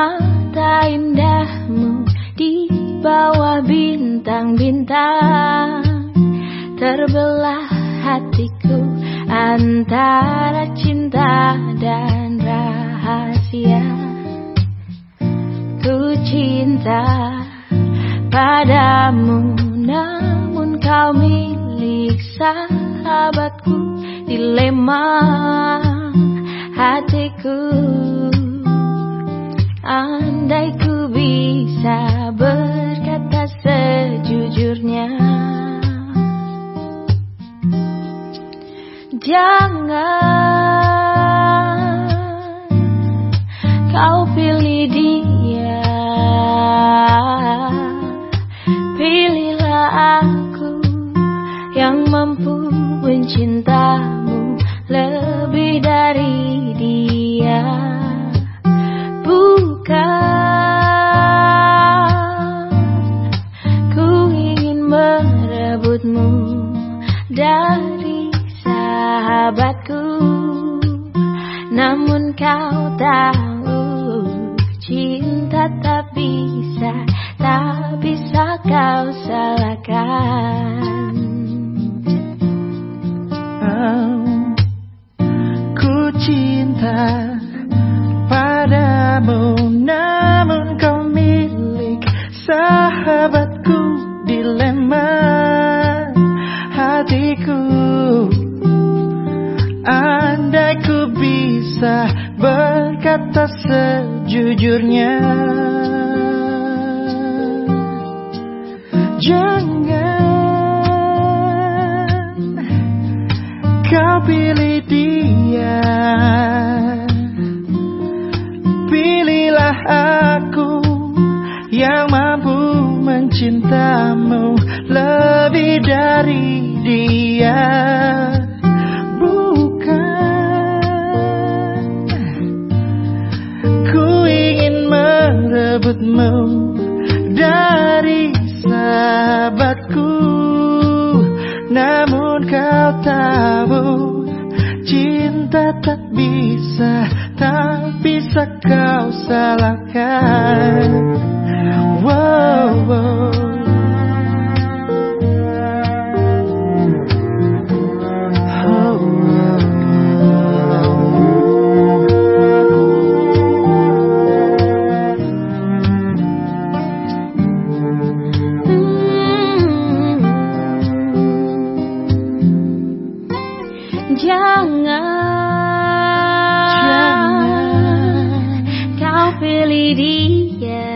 mata indahmu di bawah bintang-bintang, terbelah hatiku antara cinta dan rahasia. Ku cinta padamu, namun kau milik sahabatku. Dilema hatiku, andai ku bisa berkata sejujurnya. Jangan kau pilih dia, pilihlah aku yang mampu mencintamu lebih dari dia. Bukan ku ingin merebutmu dari sahabatku, namun kau tahu cinta tak bisa kau salahkan. Ku cinta padamu, namun kau milik sahabatku. Dilema hatiku, andai ku bisa berkata sejujurnya. Jangan kau pilih dia, pilihlah aku yang mampu mencintamu lebih dari dia. Bukan ku ingin merebutmu dari sahabatku, namun kau tahu cinta tak bisa kau salahkan. Wow, wow. Jangan kau pilih dia,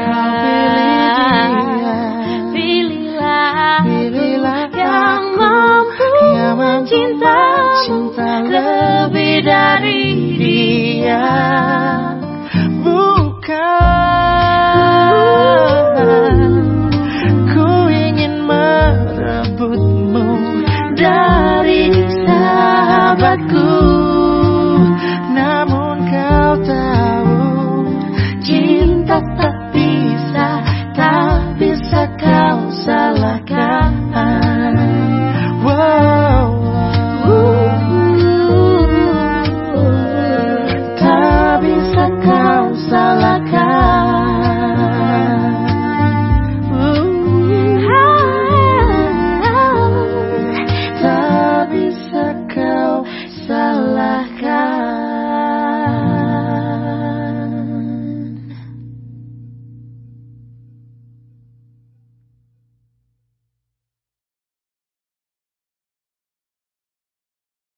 pilihlah yang mampu mencintamu lebih dari dia. Bukan